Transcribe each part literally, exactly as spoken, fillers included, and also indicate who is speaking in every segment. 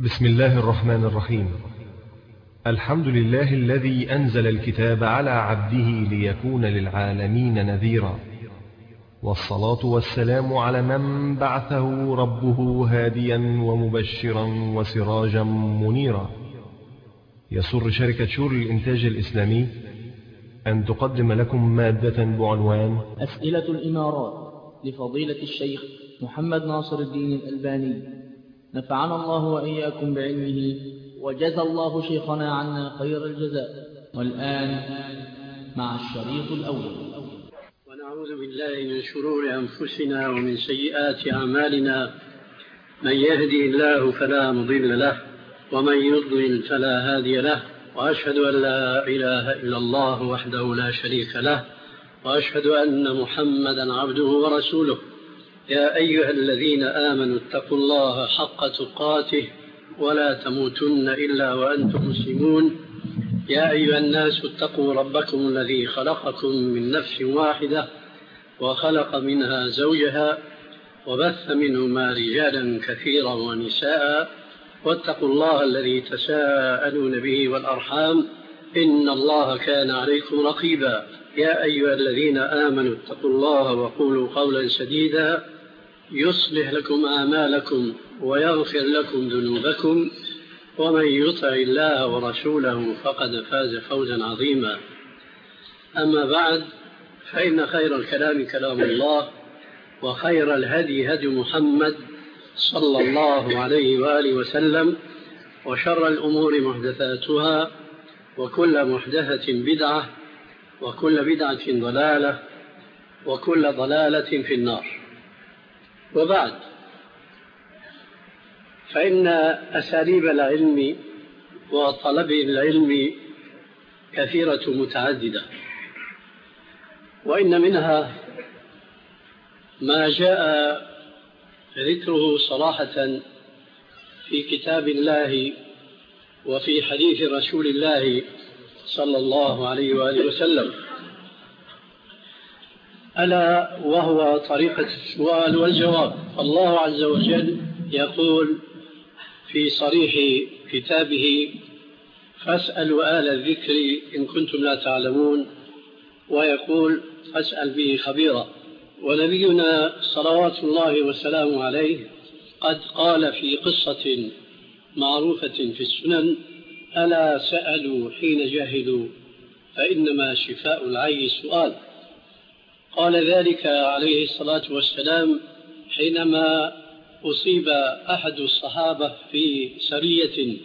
Speaker 1: بسم الله الرحمن الرحيم. الحمد لله الذي أنزل الكتاب على عبده ليكون للعالمين نذيرا، والصلاة والسلام على من بعثه ربه هاديا ومبشرا وسراجا منيرا. يسر شركة شور الإنتاج الإسلامي أن تقدم لكم مادة بعنوان
Speaker 2: أسئلة الإمارات لفضيلة الشيخ محمد ناصر الدين الألباني، نفعنا الله وإياكم بعلمه وجزى الله شيخنا عنا خير الجزاء. والآن مع الشريط الأول.
Speaker 3: ونعوذ بالله من شرور أنفسنا ومن سيئات أعمالنا، من يهدي الله فلا مضل له ومن يضلل فلا هادي له، وأشهد أن لا إله إلا الله وحده لا شريك له، وأشهد أن محمدا عبده ورسوله. يا أيها الذين آمنوا اتقوا الله حق تقاته ولا تموتن إلا وأنتم مسلمون. يا أيها الناس اتقوا ربكم الذي خلقكم من نفس واحدة وخلق منها زوجها وبث منهما رجالا كثيرا ونساء، واتقوا الله الذي تساءلون به والأرحام إن الله كان عليكم رقيبا. يا أيها الذين آمنوا اتقوا الله وقولوا قولا سديدا يصلح لكم أعمالكم ويغفر لكم ذنوبكم، ومن يطع الله ورسوله فقد فاز فوزا عظيما. أما بعد، فإن خير الكلام كلام الله، وخير الهدي هدي محمد صلى الله عليه وآله وسلم، وشر الأمور محدثاتها، وكل محدثة بدعة، وكل بدعة ضلالة، وكل ضلالة في النار. وبعد، فإن أساليب العلم وطلب العلم كثيرة متعددة، وإن منها ما جاء ذكره صراحة في كتاب الله وفي حديث رسول الله صلى الله عليه وآله وسلم، ألا وهو طريقة السؤال والجواب. الله عز وجل يقول في صريح كتابه: فاسألوا آل الذكر إن كنتم لا تعلمون، ويقول: فاسأل به خبيرا. ونبينا صلوات الله وسلامه عليه قد قال في قصة معروفة في السنن: ألا سألوا حين جهلوا فإنما شفاء العي السؤال. قال ذلك عليه الصلاة والسلام حينما أصيب أحد الصحابة في سرية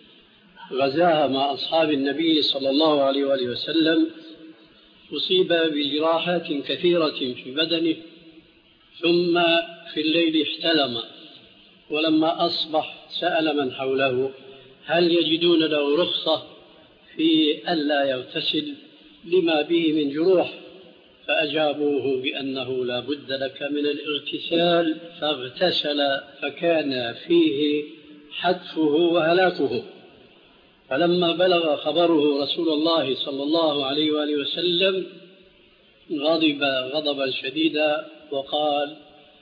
Speaker 3: غزاها مع أصحاب النبي صلى الله عليه وآله وسلم، أصيب بجراحات كثيرة في بدنه، ثم في الليل احتلم، ولما أصبح سأل من حوله هل يجدون له رخصة في ألا يغتسل لما به من جروح، فأجابوه بأنه لا بد لك من الاغتسال، فاغتسل فكان فيه حتفه وهلاكه. فلما بلغ خبره رسول الله صلى الله عليه وآله وسلم غضب غضبا شديدا وقال: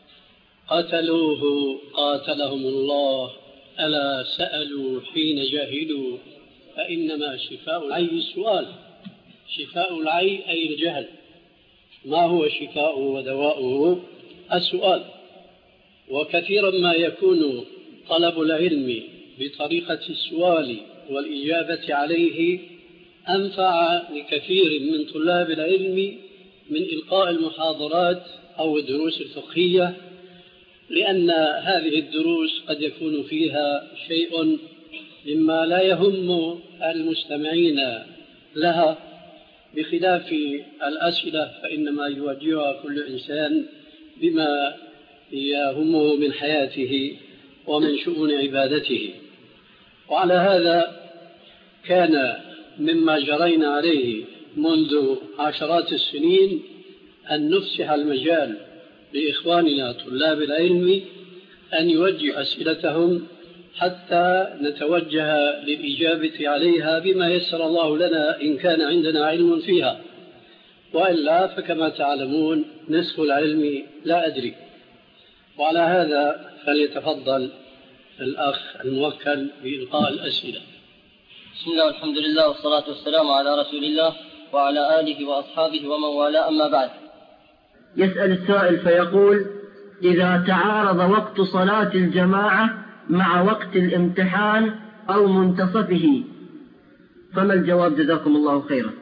Speaker 3: قتلوه قاتلهم الله، ألا سألوا حين جاهلوا فإنما شفاء العي السؤال. شفاء العي أي الجهل. ما هو شفاؤه ودواؤه؟ السؤال. وكثيرا ما يكون طلب العلم بطريقة السؤال والإجابة عليه أنفع لكثير من طلاب العلم من إلقاء المحاضرات أو الدروس الفقهية، لأن هذه الدروس قد يكون فيها شيء مما لا يهم المستمعين لها، بخلاف الأسئلة فإنما يواجهها كل إنسان بما يهمه من حياته ومن شؤون عبادته. وعلى هذا كان مما جرينا عليه منذ عشرات السنين أن نفسح المجال لإخواننا طلاب العلم أن يوجه أسئلتهم حتى نتوجه للإجابة عليها بما يسر الله لنا إن كان عندنا علم فيها، وإلا فكما تعلمون نصف العلم لا أدري. وعلى هذا فليتفضل الأخ الموكل بإلقاء الأسئلة.
Speaker 4: بسم الله والحمد لله والصلاة والسلام على رسول الله وعلى آله وأصحابه ومن والاه، أما بعد.
Speaker 5: يسأل السائل فيقول: إذا تعارض وقت صلاة الجماعة مع وقت الامتحان أو منتصفه فما الجواب جزاكم الله خيرا؟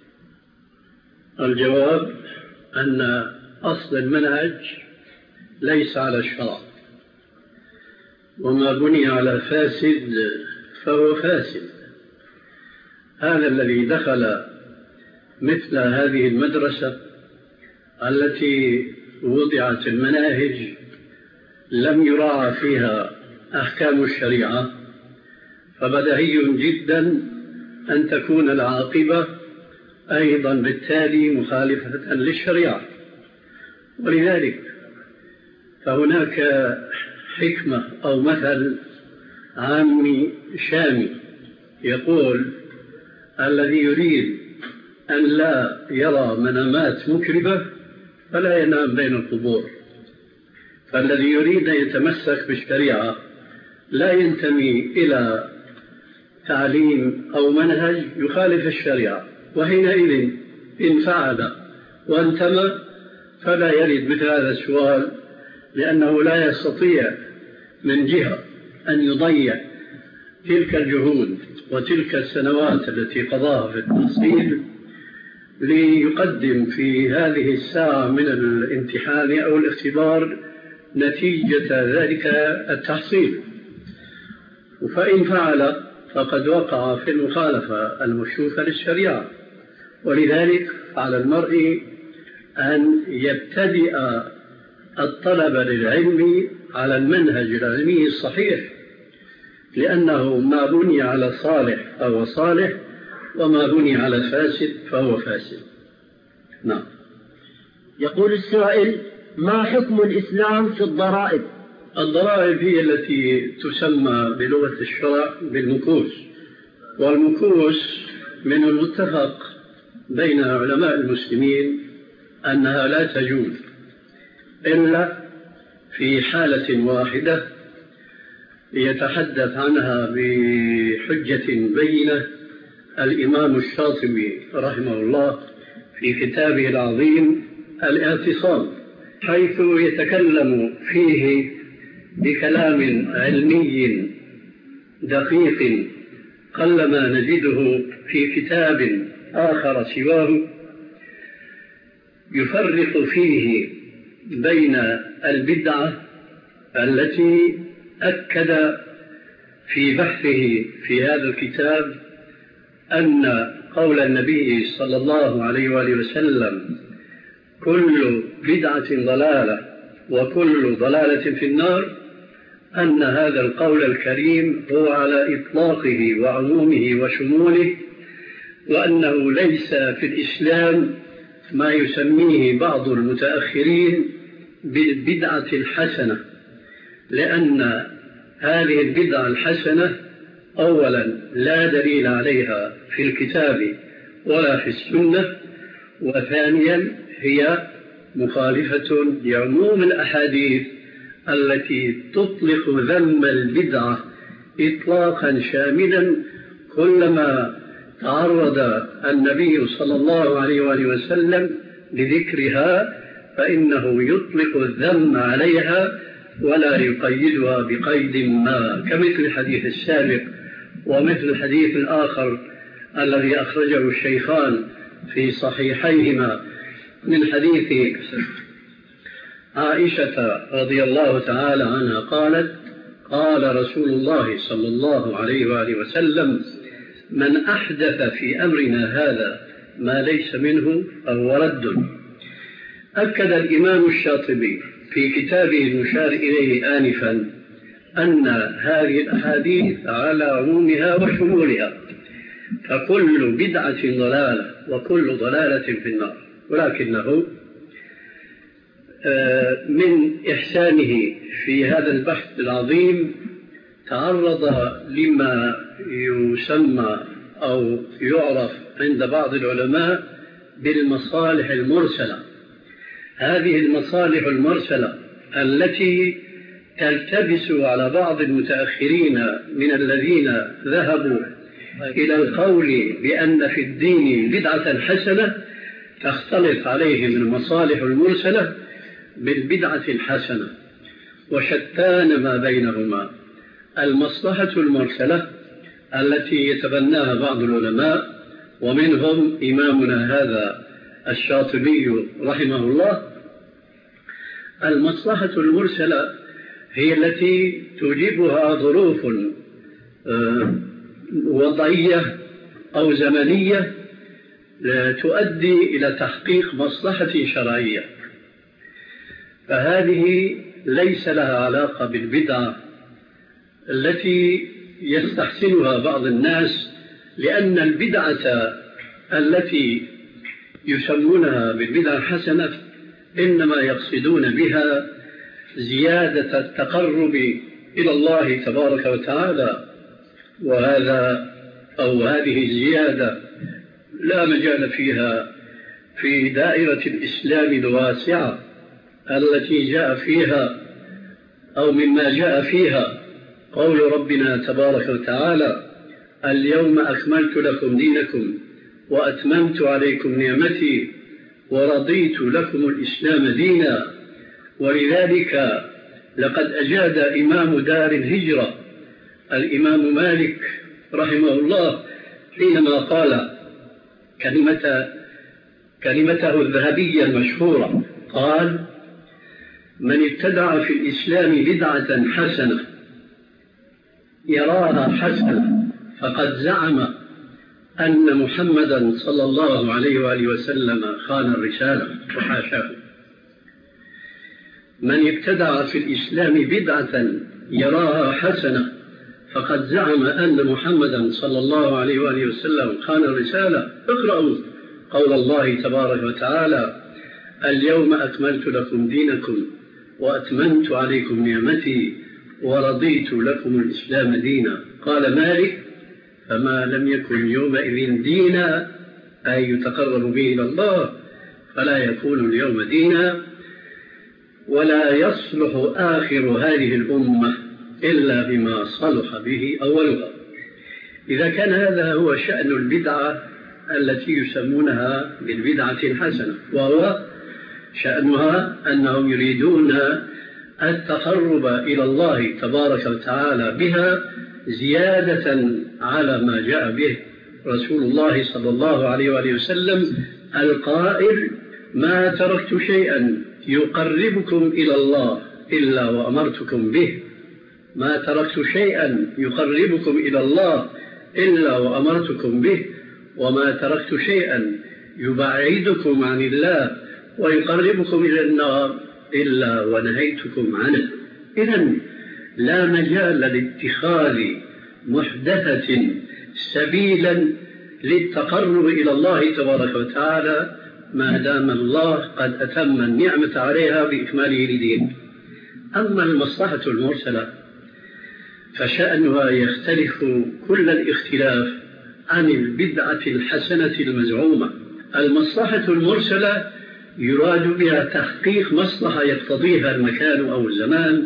Speaker 3: الجواب أن أصل المنهج ليس على الشرع، وما بني على فاسد فهو فاسد. هذا الذي دخل مثل هذه المدرسة التي وضعت المناهج لم يراعى فيها أحكام الشريعة، فبديهي جدا أن تكون العاقبة أيضا بالتالي مخالفة للشريعة. ولذلك فهناك حكمة أو مثل عامي شامي يقول: الذي يريد أن لا يرى منامات مكربة فلا ينام بين القبور. فالذي يريد أن يتمسك بالشريعة لا ينتمي إلى تعليم أو منهج يخالف الشريعة، وحينئذ إن فعل وانتمى فلا يرد مثل هذا السؤال، لأنه لا يستطيع من جهة أن يضيع تلك الجهود وتلك السنوات التي قضاها في التحصيل ليقدم في هذه الساعة من الامتحان أو الاختبار نتيجة ذلك التحصيل. فإن فعل فقد وقع في المخالفة المشوفة للشريعة. ولذلك على المرء أن يبتدئ الطلب للعلم على المنهج العلمي الصحيح، لأنه ما بني على صالح فهو صالح، وما بني على فاسد فهو فاسد. نعم.
Speaker 5: يقول السائل: ما حكم الإسلام في الضرائب؟
Speaker 3: الضرائب هي التي تسمى بلغة الشرع بالمكوس، والمكوس من المتفق بين علماء المسلمين أنها لا تجوز إلا في حالة واحدة يتحدث عنها بحجة بينة الإمام الشاطبي رحمه الله في كتابه العظيم الاعتصام، حيث يتكلم فيه بكلام علمي دقيق قلما نجده في كتاب آخر سواه، يفرق فيه بين البدعة التي أكد في بحثه في هذا الكتاب أن قول النبي صلى الله عليه وآله وسلم: كل بدعة ضلالة وكل ضلالة في النار، أن هذا القول الكريم هو على إطلاقه وعمومه وشموله، وأنه ليس في الإسلام ما يسميه بعض المتأخرين بالبدعة الحسنة، لأن هذه البدعة الحسنة أولا لا دليل عليها في الكتاب ولا في السنة، وثانيا هي مخالفة لعموم الأحاديث التي تطلق ذم البدعة إطلاقا شاملا. كلما تعرض النبي صلى الله عليه وآله وسلم لذكرها فإنه يطلق الذم عليها ولا يقيدها بقيد ما، كمثل الحديث السابق ومثل الحديث الآخر الذي أخرجه الشيخان في صحيحيهما من حديث عائشة رضي الله تعالى عنها قالت: قال رسول الله صلى الله عليه وآله وسلم: من أحدث في أمرنا هذا ما ليس منه فهو رد. أكد الإمام الشاطبي في كتابه المشار إليه آنفا أن هذه الأحاديث على عمومها وشمولها، فكل بدعة ضلالة وكل ضلالة في النار. ولكنه من إحسانه في هذا البحث العظيم تعرض لما يسمى أو يعرف عند بعض العلماء بالمصالح المرسلة. هذه المصالح المرسلة التي تلتبس على بعض المتأخرين من الذين ذهبوا إلى القول بأن في الدين بدعة حسنة تختلط عليهم المصالح المرسلة بالبدعة الحسنة، وشتان ما بينهما. المصلحة المرسلة التي يتبناها بعض العلماء ومنهم إمامنا هذا الشاطبي رحمه الله، المصلحة المرسلة هي التي توجبها ظروف وضعية أو زمنية تؤدي إلى تحقيق مصلحة شرعية، فهذه ليس لها علاقة بالبدعة التي يستحسنها بعض الناس، لأن البدعة التي يسمونها بالبدعة الحسنة إنما يقصدون بها زيادة التقرب إلى الله تبارك وتعالى، وهذا أو هذه الزيادة لا مجال فيها في دائرة الإسلام الواسعة التي جاء فيها أو مما جاء فيها قول ربنا تبارك وتعالى: اليوم أكملت لكم دينكم وأتممت عليكم نعمتي ورضيت لكم الإسلام دينا. ولذلك لقد أجاد إمام دار الهجرة الإمام مالك رحمه الله حينما قال كلمة كلمته الذهبية المشهورة، قال: من ابتدع في الإسلام بدعة حسنة يراها حسنة فقد زعم أن محمدا صلى الله عليه وآله وسلم خان الرسالة، وحاشاه. من ابتدع في الإسلام بدعة يراها حسنة فقد زعم أن محمدا صلى الله عليه وآله وسلم خان الرسالة. اقرأوا قول الله تبارك وتعالى: اليوم أكملت لكم دينكم وأتممت عليكم نعمتي ورضيت لكم الإسلام دينا. قال مالك: فما لم يكن يومئذ دينا أي يتقرب به إلى الله فلا يكون اليوم دينا، ولا يصلح آخر هذه الأمة إلا بما صلح به أولها. إذا كان هذا هو شأن البدعة التي يسمونها بالبدعة الحسنة، وهو شأنها أنهم يريدون التقرب إلى الله تبارك وتعالى بها زيادة على ما جاء به رسول الله صلى الله عليه وآله وسلم القائل: ما تركت شيئا يقربكم إلى الله إلا وأمرتكم به. ما تركت شيئا يقربكم إلى الله إلا وأمرتكم به، وما تركت شيئا يبعدكم عن الله ويقربكم إلى النار إلا ونهيتكم عنه. إذن لا مجال لاتخاذ محدثة سبيلا للتقرب إلى الله تبارك وتعالى ما دام الله قد أتم النعمة عليها بإكماله لدين. أما المصلحة المرسلة فشأنها يختلف كل الاختلاف عن البدعة الحسنة المزعومة. المصلحة المرسلة يراد بها تحقيق مصلحة يقتضيها المكان أو الزمان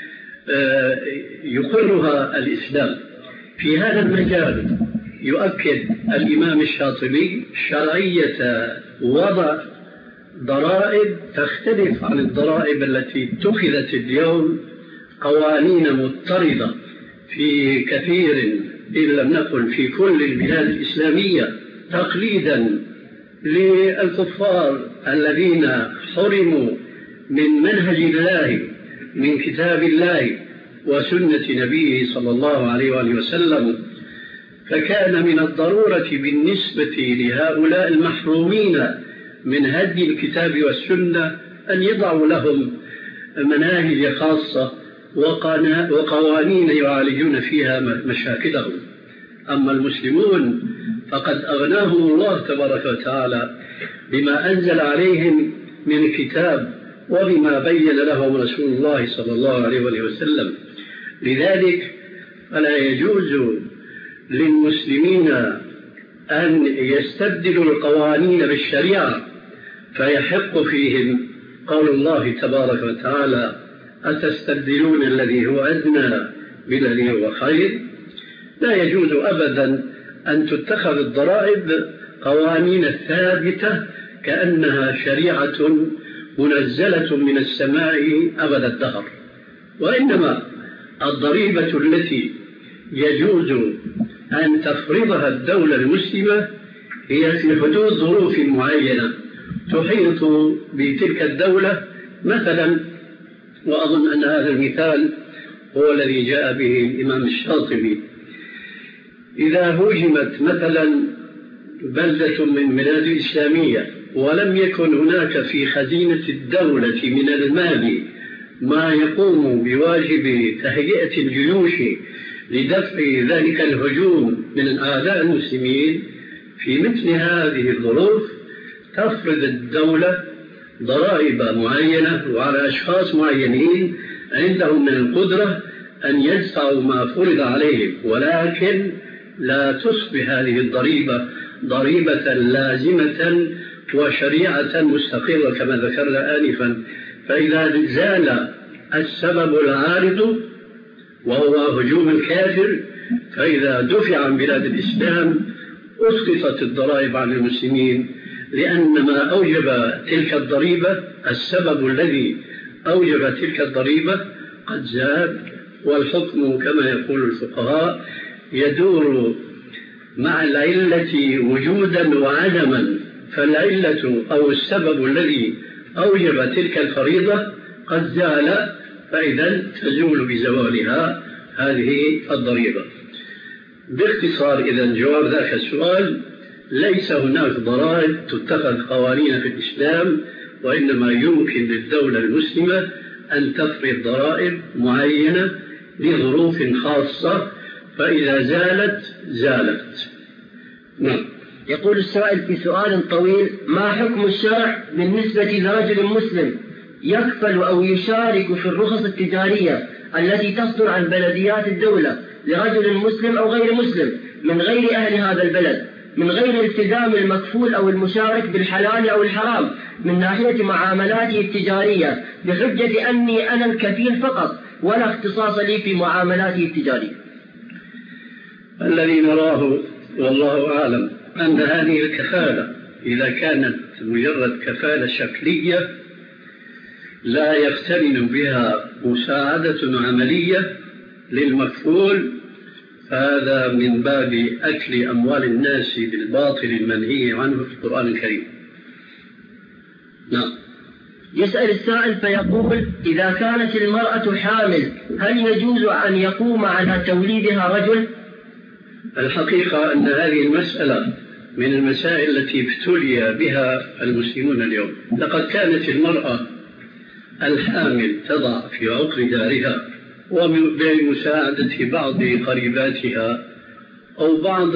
Speaker 3: يقرها الإسلام. في هذا المجال يؤكد الإمام الشاطبي شرعية وضع ضرائب تختلف عن الضرائب التي اتخذت اليوم قوانين مضطردة في كثير إن لم نقل في كل البلاد الإسلامية تقليدا للكفار الذين حرموا من منهج الله من كتاب الله وسنة نبيه صلى الله عليه وآله وسلم. فكان من الضرورة بالنسبة لهؤلاء المحرومين من هدي الكتاب والسنة أن يضعوا لهم مناهج خاصة وقوانين يعالجون فيها مشاكلهم. أما المسلمون فقد أغناهم الله تبارك وتعالى بما أنزل عليهم من كتاب وبما بين لهم رسول الله صلى الله عليه وسلم. لذلك فلا يجوز للمسلمين أن يستبدلوا القوانين بالشريعة فيحق فيهم قول الله تبارك وتعالى: أتستبدلون الذي هو أدنى بالذي هو خير؟ لا يجوز أبدا أن تتخذ الضرائب قوانين ثابتة كأنها شريعة منزلة من السماء أبد الدهر، وإنما الضريبة التي يجوز أن تفرضها الدولة المسلمة هي في حدود ظروف معينة تحيط بتلك الدولة. مثلا، وأظن أن هذا المثال هو الذي جاء به الإمام الشاطبي، إذا هجمت مثلا بلدة من بلاد الإسلامية ولم يكن هناك في خزينة الدولة من المال ما يقوم بواجب تهيئة الجيوش لدفع ذلك الهجوم من أعداء المسلمين، في مثل هذه الظروف تفرض الدولة ضرائب معينة وعلى أشخاص معينين عندهم من القدرة أن يدفعوا ما فرض عليهم، ولكن لا تصبح هذه الضريبة ضريبة لازمة وشريعة مستقرة كما ذكرنا آنفا. فإذا زال السبب العارض وهو هجوم الكافر، فإذا دفع عن بلاد الإسلام أسقطت الضرائب عن المسلمين، لأن ما أوجب تلك الضريبة، السبب الذي أوجب تلك الضريبة قد زال، والحكم كما يقول الفقهاء يدور مع العلة وجودا وعدما. فالعلة أو السبب الذي أوجب تلك الفريضة قد زال، فإذا تزول بزوالها هذه الضريبة. باختصار إذا جواب ذاك السؤال، ليس هناك ضرائب تتخذ قوانين في الإسلام، وإنما يمكن للدولة المسلمة أن تفرض ضرائب معينة لظروف خاصة، فإذا زالت زالت. نعم.
Speaker 5: يقول السائل في سؤال طويل: ما حكم الشرع بالنسبة لرجل مسلم يكفل أو يشارك في الرخص التجارية التي تصدر عن بلديات الدولة لرجل مسلم أو غير مسلم من غير أهل هذا البلد، من غير التزام المكفول أو المشارك بالحلال أو الحرام من ناحية معاملاته التجارية، بحجة أني أنا الكفيل فقط ولا اختصاص لي في معاملاته التجارية؟
Speaker 3: الذي نراه والله أعلم أن هذه الكفالة إذا كانت مجرد كفالة شكلية لا يقترن بها مساعدة عملية للمكفول، فهذا من باب أكل أموال الناس بالباطل المنهي عنه في القرآن الكريم. نعم.
Speaker 5: يسأل السائل فيقول: إذا كانت المرأة حامل هل يجوز أن يقوم على توليدها رجل؟
Speaker 3: الحقيقة أن هذه المسألة من المسائل التي ابتلي بها المسلمون اليوم. لقد كانت المرأة الحامل تضع في عقر دارها وبمساعدة بعض قريباتها أو بعض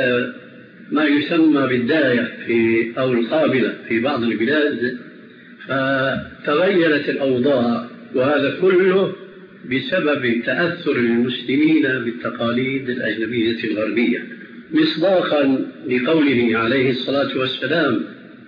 Speaker 3: ما يسمى بالداية في أو القابلة في بعض البلاد، فتغيرت الأوضاع، وهذا كله بسبب تأثر المسلمين بالتقاليد الأجنبية الغربية، مصداقا لقوله عليه الصلاة والسلام: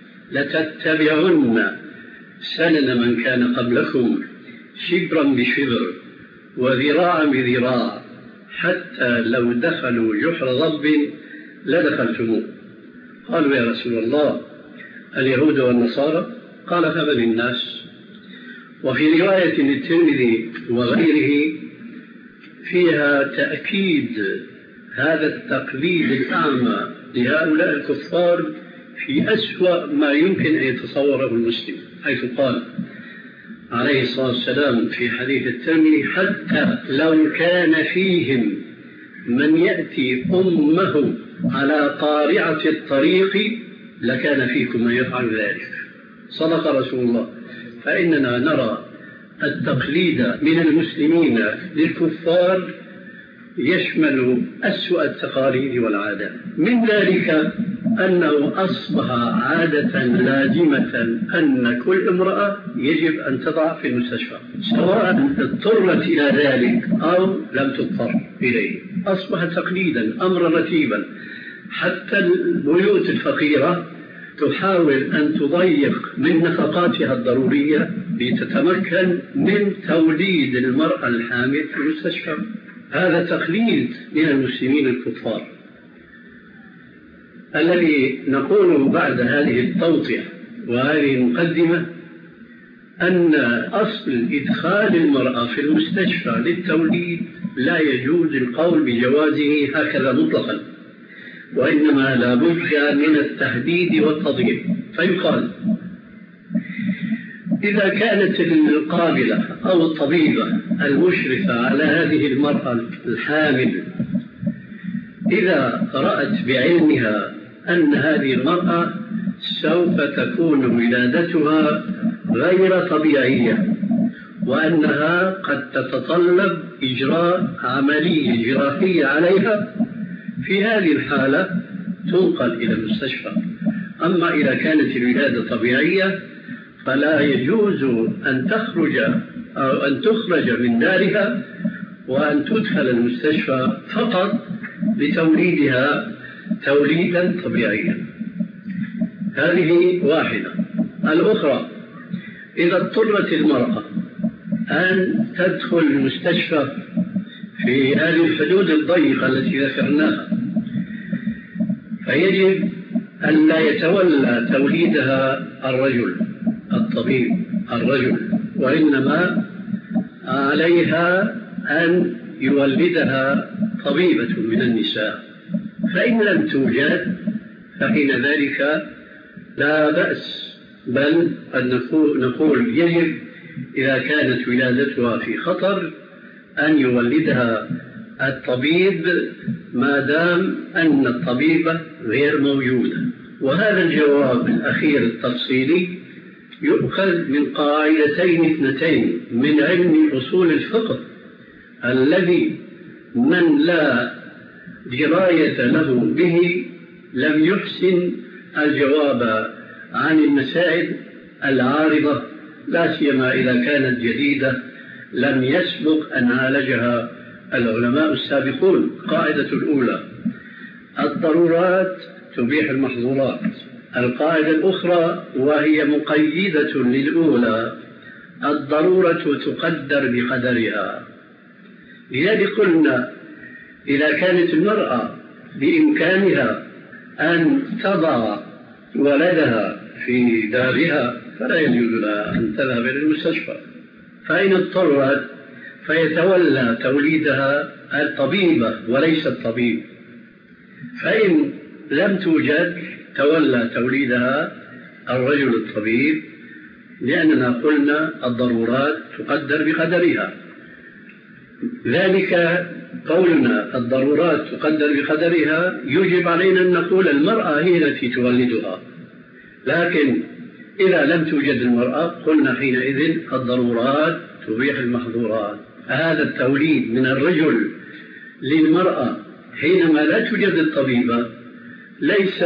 Speaker 3: لتتبعن سنن من كان قبلكم شبرا بشبر وذراعا بذراع حتى لو دخلوا جحر ضب لدخلتموه. قالوا: يا رسول الله، اليهود والنصارى؟ قال: فمن الناس؟ وفي رواية للترمذي وغيره فيها تأكيد هذا التقليد الأعمى لهؤلاء الكفار في أسوأ ما يمكن أن يتصوره المسلم، حيث قال عليه الصلاة والسلام في حديث الترمذي: حتى لو كان فيهم من يأتي أمه على قارعة الطريق لكان فيكم من يفعل ذلك. صدق رسول الله. فإننا نرى التقليد من المسلمين للكفار يشمل أسوأ التقاليد والعادات، من ذلك أنه أصبح عادة لازمة أن كل امرأة يجب أن تضع في المستشفى، سواء اضطرت إلى ذلك أو لم تضطر إليه. أصبح تقليدا، أمرا رتيبا. حتى البيوت الفقيرة تحاول أن تضيق من نفقاتها الضرورية لتتمكن من توليد المرأة الحامل في المستشفى. هذا تقليد من المسلمين الكفار. الذي نقول بعد هذه التوضيح وهذه المقدمة أن أصل إدخال المرأة في المستشفى للتوليد لا يجوز القول بجوازه هكذا مطلقا، وإنما لا بد من التحديد والتضييق. فيقال إذا كانت القابلة أو الطبيبة المشرفة على هذه المرأة الحامل إذا رأت بعلمها أن هذه المرأة سوف تكون ولادتها غير طبيعية وأنها قد تتطلب إجراء عملية جراحية عليها، في هذه الحالة تنقل إلى المستشفى. أما إذا كانت الولادة طبيعية فلا يجوز أن تخرج أو أن تخرج من دارها وأن تدخل المستشفى فقط لتوليدها توليدا طبيعيا. هذه واحدة. الأخرى، إذا اضطرت المرأة أن تدخل المستشفى في هذه الحدود الضيقة التي ذكرناها، فيجب أن لا يتولى توليدها الرجل الطبيب الرجل، وإنما عليها أن يولدها طبيبة من النساء. فإن لم توجد فحين ذلك لا بأس، بل أن نقول يجب إذا كانت ولادتها في خطر أن يولدها الطبيب ما دام أن الطبيبة غير موجودة. وهذا الجواب الأخير التفصيلي يؤخذ من قاعدتين اثنتين من علم أصول الفقه، الذي من لا دراية له به لم يحسن الجواب عن المسائل العارضة، لا سيما إذا كانت جديدة لم يسبق أن عالجها العلماء السابقون. القاعدة الأولى: الضرورات تبيح المحظورات. القاعدة الأخرى وهي مقيدة للأولى: الضرورة تقدر بقدرها. لذلك قلنا إذا كانت المرأة بإمكانها أن تضع ولدها في دارها فلا يجوز لها أن تذهب إلى المستشفى، فإن اضطرت فيتولى توليدها الطبيبة وليس الطبيب، فإن لم توجد تولى توليدها الرجل الطبيب، لأننا قلنا الضرورات تقدر بقدرها. ذلك قولنا الضرورات تقدر بقدرها يجب علينا أن نقول المرأة هي التي تولدها، لكن إذا لم توجد المرأة قلنا حينئذ الضرورات تبيح المحظورات. هذا التوليد من الرجل للمرأة حينما لا توجد الطبيبة ليس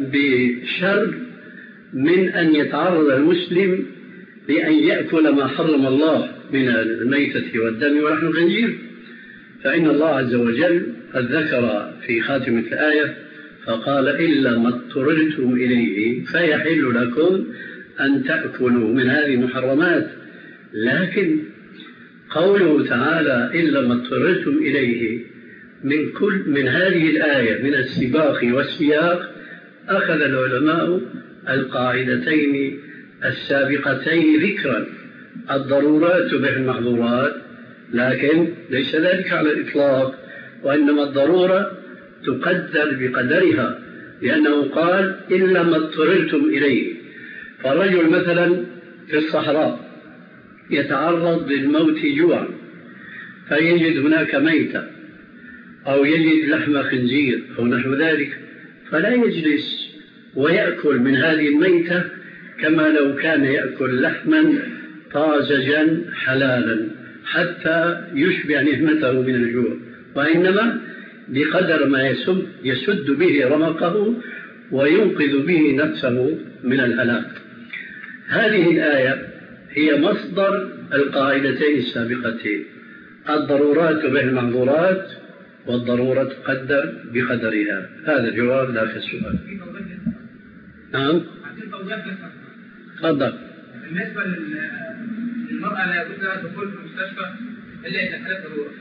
Speaker 3: بشر من أن يتعرض المسلم لأن يأكل ما حرم الله من الميتة والدم ولحم الخنزير، فإن الله عز وجل قد ذكر في خاتمة الآية فقال: إلا ما اضطررتم إليه فيحل لكم أن تأكلوا من هذه المحرمات. لكن قوله تعالى إلا ما اضطررتم إليه من كل من هذه الآية من السباق والسياق أخذ العلماء القاعدتين السابقتين ذكرا: الضرورات تبيح المحظورات، لكن ليس ذلك على الإطلاق، وإنما الضرورة تقدر بقدرها، لأنه قال إلا ما اضطررتم إليه. فالرجل مثلا في الصحراء يتعرض للموت جوعا فيجد هناك ميتة أو يجد لحم خنزير أو نحو ذلك، فلا يجلس ويأكل من هذه الميتة كما لو كان يأكل لحما طازجا حلالا حتى يشبع نهمته من الجوع، وإنما بقدر ما يسد, يسد به رمقه وينقذ به نفسه من الهلاك. هذه الآية هي مصدر القاعدتين السابقتين: الضرورات تبيح المحظورات والضرورة تقدر بقدرها. هذا جواب ذاك السؤال. نعم. تفضل.
Speaker 6: بالنسبة المرأة لا يجوز لها الدخول في المستشفى إلا إذا حالة ضرورة.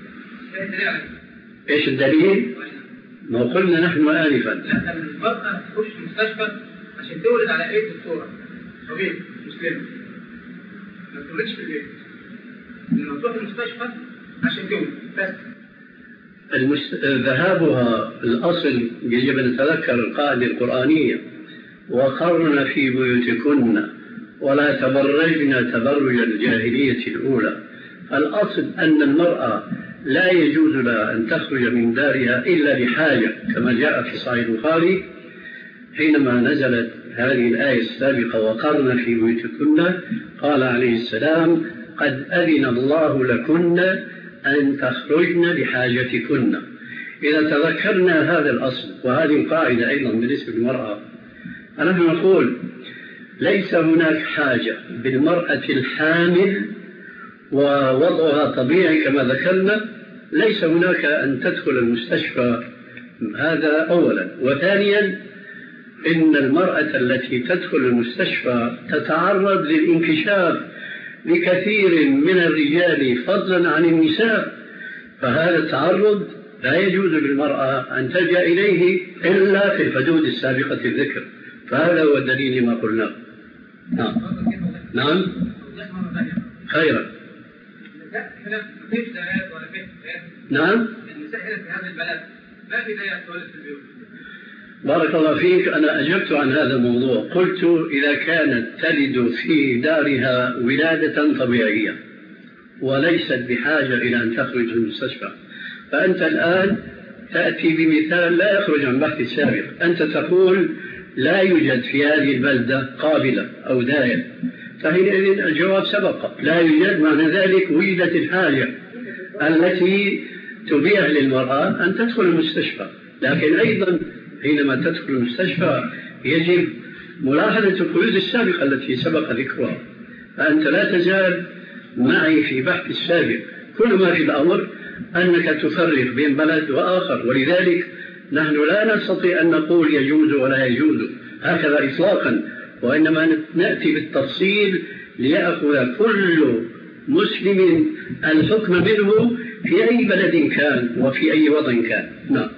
Speaker 3: إيش الدليل؟ ما قلنا نحن آنفا.
Speaker 6: لا، المرأة تخش المستشفى عشان تولد على أيدي دكتورة طبيب مسلم. ما تولدش في البيت. لما تروح المستشفى عشان تولد بس.
Speaker 3: المست... ذهابها الأصل يجب أن نتذكر القاعدة القرآنية: وقرن في بيوتكن ولا تبرجن تبرج الجاهلية الأولى. الأصل أن المرأة لا يجوز لها أن تخرج من دارها إلا لحاجة، كما جاء في صحيح البخاري حينما نزلت هذه الآية السابقة: وقرن في بيوتكن، قال عليه السلام: قد أذن الله لكن أن تخرجن لحاجتكن. إذا تذكرنا هذا الأصل وهذه القاعدة أيضا بالنسبة للمرأة، نحن نقول ليس هناك حاجة بالمرأة الحامل ووضعها طبيعي كما ذكرنا، ليس هناك أن تدخل المستشفى. هذا أولا. وثانيا، إن المرأة التي تدخل المستشفى تتعرض للانكشاف لكثير من الرجال فضلا عن النساء، فهذا التعرض لا يجوز للمرأة أن تلجأ إليه إلا في الحدود السابقة الذكر. فهذا هو الدليل لما قلناه. نعم نعم خيرا. نعم
Speaker 6: النساء هنا في هذا البلد ما في داعي تولد في البيوت.
Speaker 3: بارك الله فيك. أنا أجبت عن هذا الموضوع، قلت إذا كانت تلد في دارها ولادة طبيعية وليست بحاجة إلى أن تخرج من المستشفى، فأنت الآن تأتي بمثال لا يخرج عن بحث السابق. أنت تقول لا يوجد في هذه البلدة قابلة أو داية، فحينئذ الجواب سبق، لا يوجد، معنى ذلك وجدت الحاجة التي تبيح للمرأة أن تدخل المستشفى. لكن أيضا حينما تدخل المستشفى يجب ملاحظة القيود السابقة التي سبق ذكرها، فأنت لا تزال معي في بحث السابق. كل ما في الأمر أنك تفرق بين بلد وآخر، ولذلك نحن لا نستطيع أن نقول يجوز ولا يجوز هكذا إطلاقا، وإنما نأتي بالتفصيل ليأخذ كل مسلم الحكم منه في أي بلد كان وفي أي وضع كان. نعم.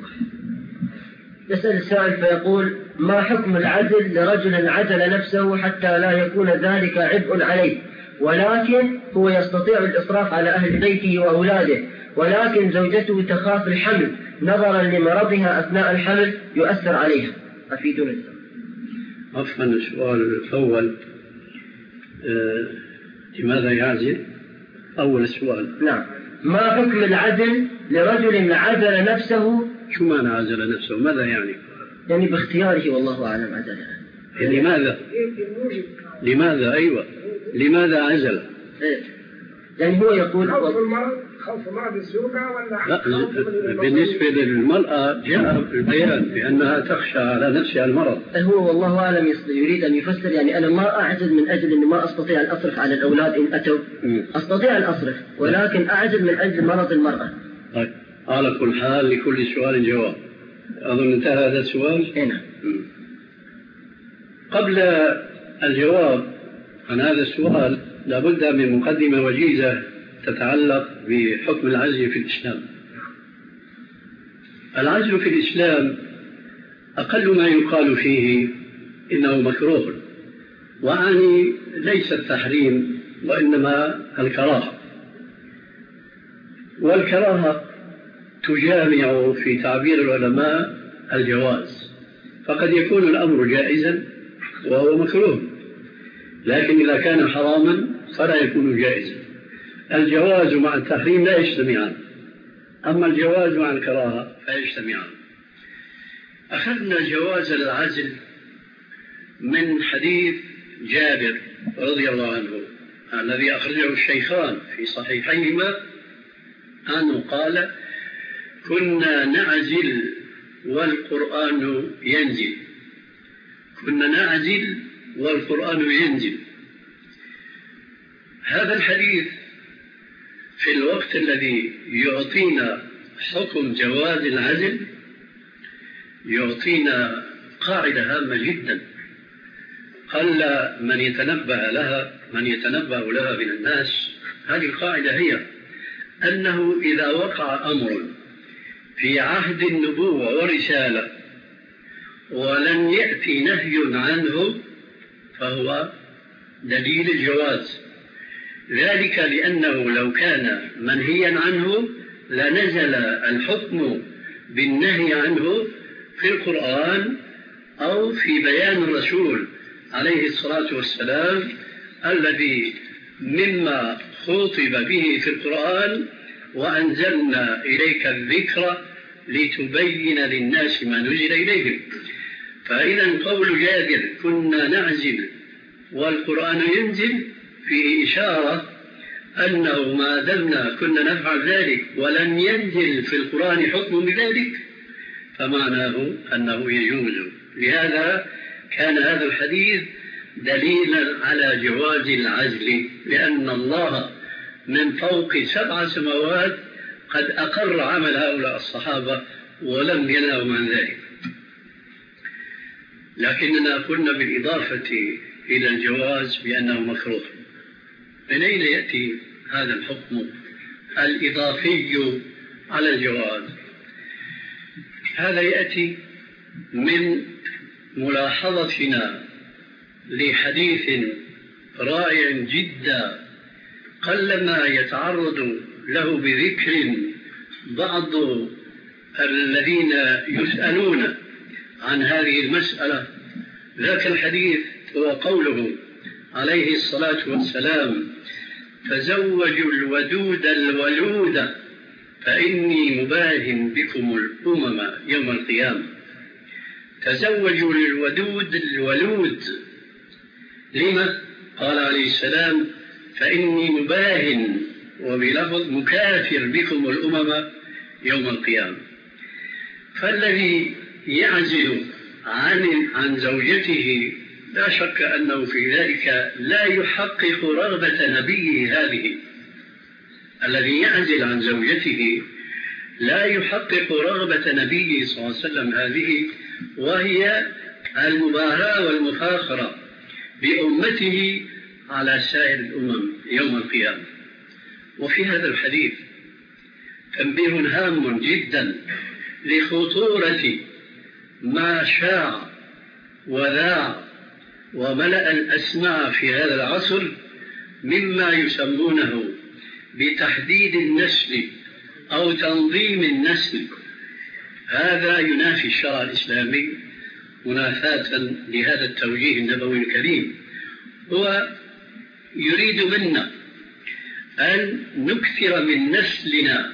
Speaker 5: يسأل السائل فيقول: ما حكم العزل لرجل عزل نفسه حتى لا يكون ذلك عبء عليه، ولكن هو يستطيع الإصراف على أهل بيته وأولاده، ولكن زوجته تخاف الحمل نظرا لمرضها أثناء الحمل يؤثر عليها، أفيدون السؤال.
Speaker 3: عفوا، السؤال الأول أه، لماذا يعزل؟ أول السؤال.
Speaker 5: نعم. ما حكم العزل لرجل عزل نفسه؟
Speaker 3: شو معنى عزل نفسه؟ ماذا يعني؟
Speaker 5: يعني باختياره والله أعلم عزل.
Speaker 3: لماذا؟ لماذا؟ أيوة، لماذا عزل؟
Speaker 5: إيه؟ يعني هو يقول
Speaker 7: خوف المرض، خوف مرض الزوجة ولا؟
Speaker 3: لا، بالنسبة للمرأة جاء البيان بأنها تخشى على نفسها المرض.
Speaker 5: هو والله أعلم يريد أن يفسر، يعني أنا ما أعزل من أجل أني ما أستطيع أن أصرف على الأولاد إن أتوا، أستطيع أن أصرف، ولكن أعزل من أجل مرض المرأة.
Speaker 3: طيب، على كل حال لكل سؤال جواب. أظن انتهى هذا السؤال.
Speaker 5: هنا.
Speaker 3: قبل الجواب عن هذا السؤال لابد من مقدمة وجيزة تتعلق بحكم العزل في الإسلام. العزل في الإسلام أقل ما يقال فيه إنه مكروه، وعني ليس التحريم وإنما الكراهة، والكراهة تجامع في تعبير العلماء الجواز، فقد يكون الأمر جائزا وهو مكروه، لكن إذا كان حراما فلا يكون جائزا. الجواز مع التحريم لا يجتمعان، أما الجواز مع الكراهة فيجتمعان. أخذنا جواز العزل من حديث جابر رضي الله عنه الذي أخرجه الشيخان في صحيحيهما أنه قال: كنا نعزل والقرآن ينزل. كنا نعزل والقرآن ينزل. هذا الحديث في الوقت الذي يعطينا حكم جواز العزل يعطينا قاعدة هامة جدا، قل من يتنبه لها من يتنبه لها من الناس. هذه القاعدة هي أنه إذا وقع أمر في عهد النبوة والرسالة ولم يأتي نهي عنه فهو دليل الجواز، ذلك لأنه لو كان منهيا عنه لنزل الحكم بالنهي عنه في القرآن أو في بيان الرسول عليه الصلاة والسلام الذي مما خطب به في القرآن وأنزلنا إليك الذكر لتبين للناس ما نزل إليهم. فإذا قول جابر كنا نعزل والقرآن ينزل فيه إشارة أنه ما دمنا كنا نفعل ذلك ولم ينزل في القرآن حكم بذلك فمعناه أنه يجوز. لهذا كان هذا الحديث دليلا على جواز العزل، لأن الله من فوق سبع سماوات قد أقر عمل هؤلاء الصحابة ولم ينهوا عن ذلك. لكننا قلنا بالإضافة إلى الجواز بأنه مكروه. من أين يأتي هذا الحكم الإضافي على الجواز؟ هذا يأتي من ملاحظتنا لحديث رائع جدا قلما يتعرض له بذكر بعض الذين يسألون عن هذه المسألة. ذاك الحديث هو قوله عليه الصلاة والسلام: تزوجوا الودود الولود فإني مباهن بكم الأمم يوم القيامة. تزوجوا الودود الولود. لما؟ قال عليه السلام: فإني مباهن وبلفظ مكافر بكم الأمم يوم القيامة. فالذي يعزل عن عن زوجته لا شك أنه في ذلك لا يحقق رغبة نبيه هذه. الذي يعزل عن زوجته لا يحقق رغبة نبيه صلى الله عليه وسلم هذه، وهي المباهاة والمفاخرة بأمته على سائر الأمم يوم القيامة. وفي هذا الحديث تنبيه هام جدا لخطورة ما شاع وذاع وملأ الأسماع في هذا العصر مما يسمونه بتحديد النسل أو تنظيم النسل. هذا ينافي الشرع الإسلامي منافاة لهذا التوجيه النبوي الكريم. هو يريد منا أن نكثر من نسلنا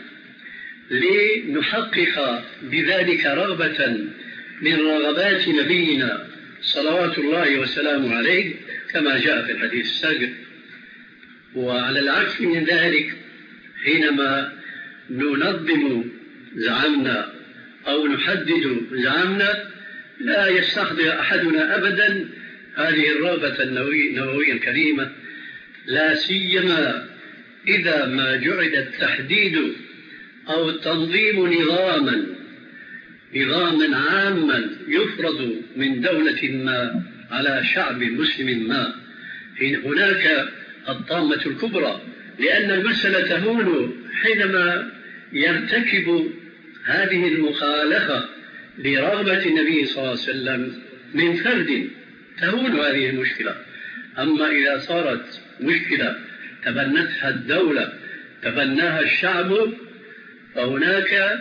Speaker 3: لنحقق بذلك رغبة من رغبات نبينا صلوات الله وسلامه عليه كما جاء في الحديث السابق. وعلى العكس من ذلك حينما ننظم زعمنا أو نحدد زعمنا لا يستحضر أحدنا أبدا هذه الرغبة النبوية الكريمة، لا سيما إذا ما جعل التحديد أو التنظيم نظاما نظاما عاما يفرض من دولة ما على شعب مسلم ما. هناك الطامة الكبرى، لأن المسألة تهون حينما يرتكب هذه المخالفة لرغبة النبي صلى الله عليه وسلم من فرد، تهون هذه المشكلة. أما إذا صارت مشكلة تبنتها الدولة تبناها الشعب فهناك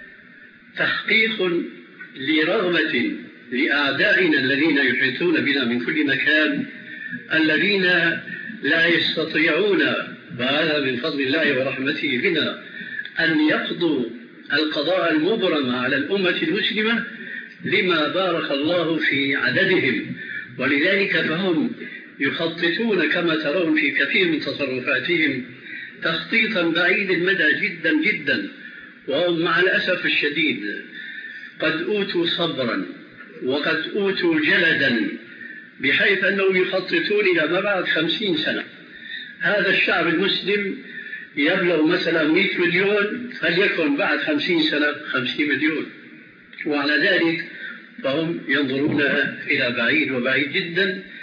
Speaker 3: تحقيق لرغبة لأعدائنا الذين يحيطون بنا من كل مكان، الذين لا يستطيعون وهذا من فضل الله ورحمته بنا أن يقضوا القضاء المبرم على الأمة المسلمة لما بارك الله في عددهم. ولذلك فهم يخططون كما ترون في كثير من تصرفاتهم تخطيطا بعيد المدى جدا جدا، وهم مع الأسف الشديد قد أوتوا صبرا وقد أوتوا جلدا بحيث أنهم يخططون إلى ما بعد خمسين سنة. هذا الشعب المسلم يبلغ مثلا مئة مليون، فليكن بعد خمسين سنة خمسين مليون. وعلى ذلك فهم ينظرون إلى بعيد وبعيد جدا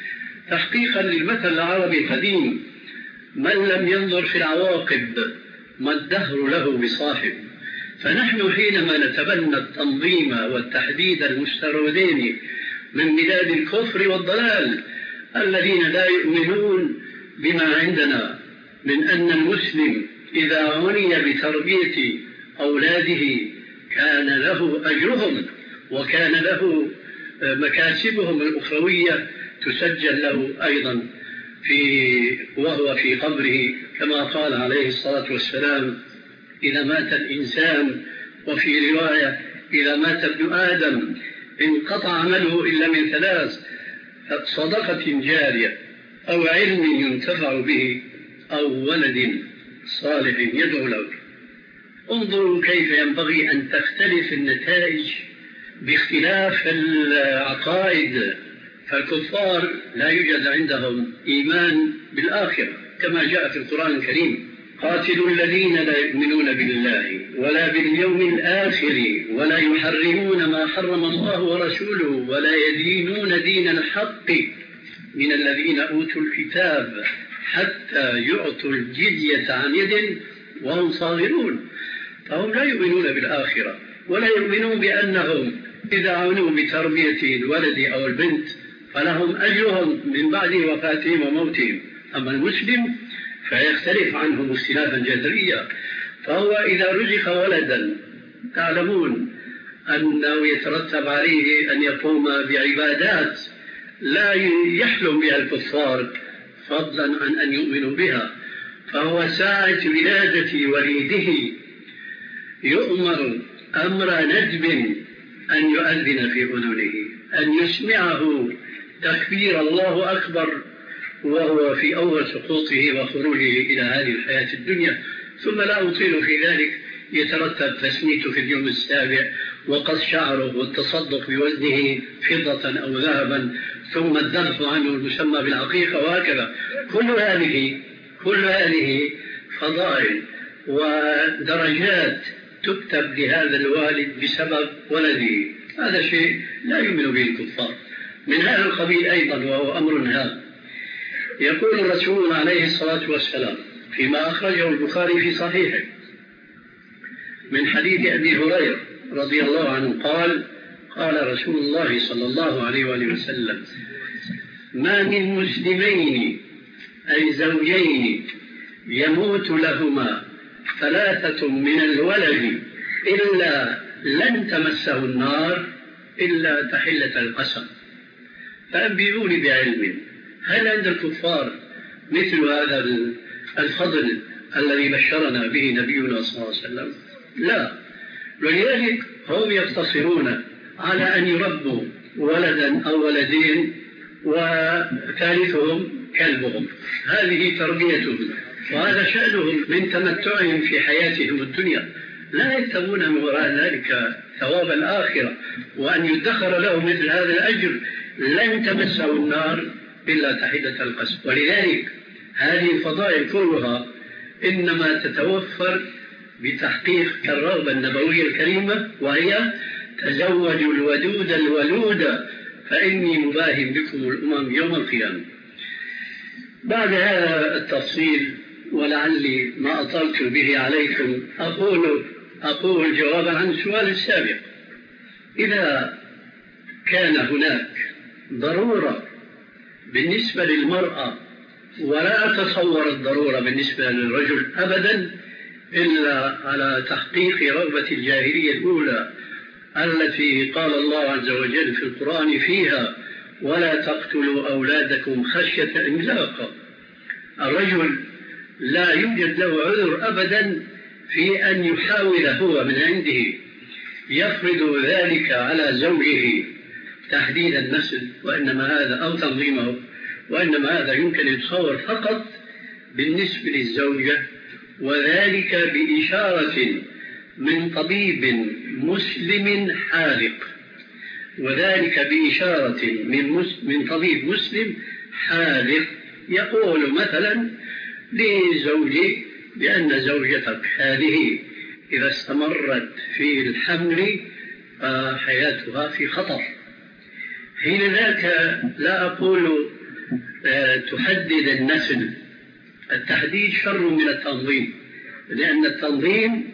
Speaker 3: تحقيقا للمثل العربي القديم: من لم ينظر في العواقب ما الدهر له بصاحب. فنحن حينما نتبنى التنظيم والتحديد المستوردين من بلاد الكفر والضلال الذين لا يؤمنون بما عندنا من أن المسلم إذا عني بتربية أولاده كان له أجرهم وكان له مكاسبهم الأخروية تسجل له أيضا في وهو في قبره، كما قال عليه الصلاة والسلام: إذا مات الإنسان، وفي رواية: إذا مات ابن آدم انقطع عمله إلا من ثلاث: صدقة جارية أو علم ينتفع به أو ولد صالح يدعو له. انظروا كيف ينبغي أن تختلف النتائج باختلاف العقائد. فالكفار لا يوجد عندهم إيمان بالآخرة كما جاء في القرآن الكريم: قاتلوا الذين لا يؤمنون بالله ولا باليوم الآخر ولا يحرمون ما حرم الله ورسوله ولا يدينون دين الحق من الذين أوتوا الكتاب حتى يعطوا الجزية عن يد وهم صاغرون. فهم لا يؤمنون بالآخرة ولا يؤمنون بأنهم إذا عنوا بتربية الولد أو البنت فلهم أجرهم من بعد وفاتهم وموتهم. أما المسلم فيختلف عنهم اختلافا جذريا. فهو إذا رزق ولدا تعلمون أنه يترتب عليه أن يقوم بعبادات لا يحلم بها الكفار فضلا عن أن يؤمنوا بها. فهو ساعة ولادة وليده يؤمر أمر ندب أن يؤذن في أذنه، أن يسمعه تكبير الله أكبر وهو في أول سقوطه وخروجه إلى هذه الحياة الدنيا. ثم لا أطيل في ذلك، يترتب تسميته في اليوم السابع وقص شعره والتصدق بوزنه فضة أو ذهبا، ثم الذبح عنه المسمى بالعقيقة، وهكذا. كل هذه كل هذه فضائل ودرجات تكتب لهذا الوالد بسبب ولده. هذا شيء لا يؤمن به الكفار. من هذا القبيل أيضا، وهو أمر هام، يقول الرسول عليه الصلاة والسلام فيما أخرجه البخاري في صحيحه من حديث أبي هريرة رضي الله عنه قال: قال رسول الله صلى الله عليه وآله وسلم: ما من مسلمين أي زوجين يموت لهما ثلاثة من الولد إلا لن تمسه النار إلا تحلة القسم. فأنبئوني بعلم، هل عند الكفار مثل هذا الفضل الذي بشرنا به نبينا صلى الله عليه وسلم؟ لا. ولذلك هم يقتصرون على أن يربوا ولدا أو ولدين وثالثهم كلبهم. هذه تربيتهم وهذا شأنهم من تمتعهم في حياتهم الدنيا. لا يكتبون من وراء ذلك ثواب الآخرة، وأن يدخر لهم مثل هذا الأجر لن تمسه النار إلا تحدة القسم. ولذلك هذه الفضائل كلها إنما تتوفر بتحقيق الرغبة النبوية الكريمة، وهي: تزوجوا الودود الولود فإني مباهم بكم الأمم يوم القيامة. بعد هذا التفصيل ولعلي ما أطلت به عليكم أقول أقول جوابا عن السؤال السابق: إذا كان هناك ضرورة بالنسبة للمرأة، ولا أتصور الضرورة بالنسبة للرجل أبدا إلا على تحقيق رغبة الجاهلية الأولى التي قال الله عز وجل في القرآن فيها: ولا تقتلوا أولادكم خشية إملاق. الرجل لا يوجد له عذر أبدا في أن يحاول هو من عنده يفرض ذلك على زوجه تحديد النسل، وإنما هذا أو تنظيمه، وإنما هذا يمكن يتصور فقط بالنسبة للزوجة، وذلك بإشارة من طبيب مسلم حاذق، وذلك بإشارة من, من طبيب مسلم حاذق يقول مثلا لزوجي بأن زوجتك هذه إذا استمرت في الحمل حياتها في خطر. حين ذاك لا أقول تحدد النسل. التحديد شر من التنظيم، لأن التنظيم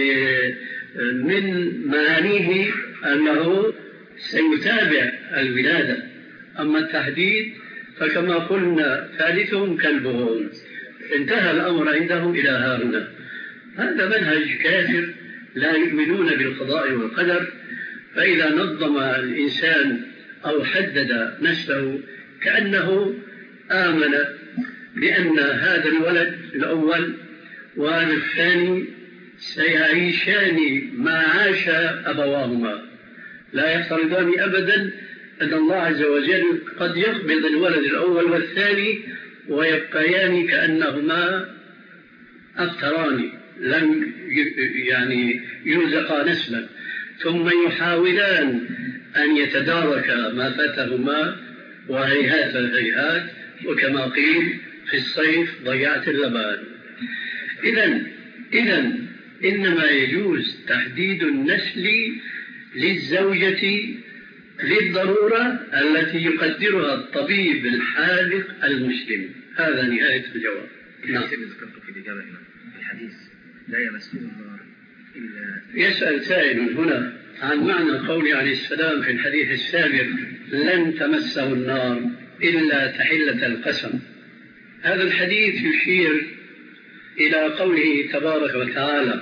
Speaker 3: من معانيه أنه سيتابع الولادة، أما التحديد فكما قلنا ثالثهم كلبهم، انتهى الأمر عندهم إلى هنا. هذا منهج كافر، لا يؤمنون بالقضاء والقدر. فإذا نظم الإنسان أو حدد نسله كأنه آمن بأن هذا الولد الأول وهذا الثاني سيعيشان ما عاش أبواهما، لا يفترضان أبدا أن الله عز وجل قد يقبض الولد الأول والثاني ويبقيان كأنهما أبتران لم يعني يرزقا نسلا، ثم يحاولان أن يتداركا ما فاتهما، وهيهات الهيهات، وكما قيل في الصيف ضيعت اللبان. إذن إذن إنما يجوز تحديد النسل للزوجة للضرورة التي يقدرها الطبيب الحاذق المسلم. هذا نهاية الجواب.
Speaker 8: نعم. في الإجابة هنا في الحديث لا يمسه النار إلا.
Speaker 3: يسأل سائل هنا عن معنى قول عليه السلام في الحديث السابق لن تمسه النار إلا تحلة القسم. هذا الحديث يشير إلى قوله تبارك وتعالى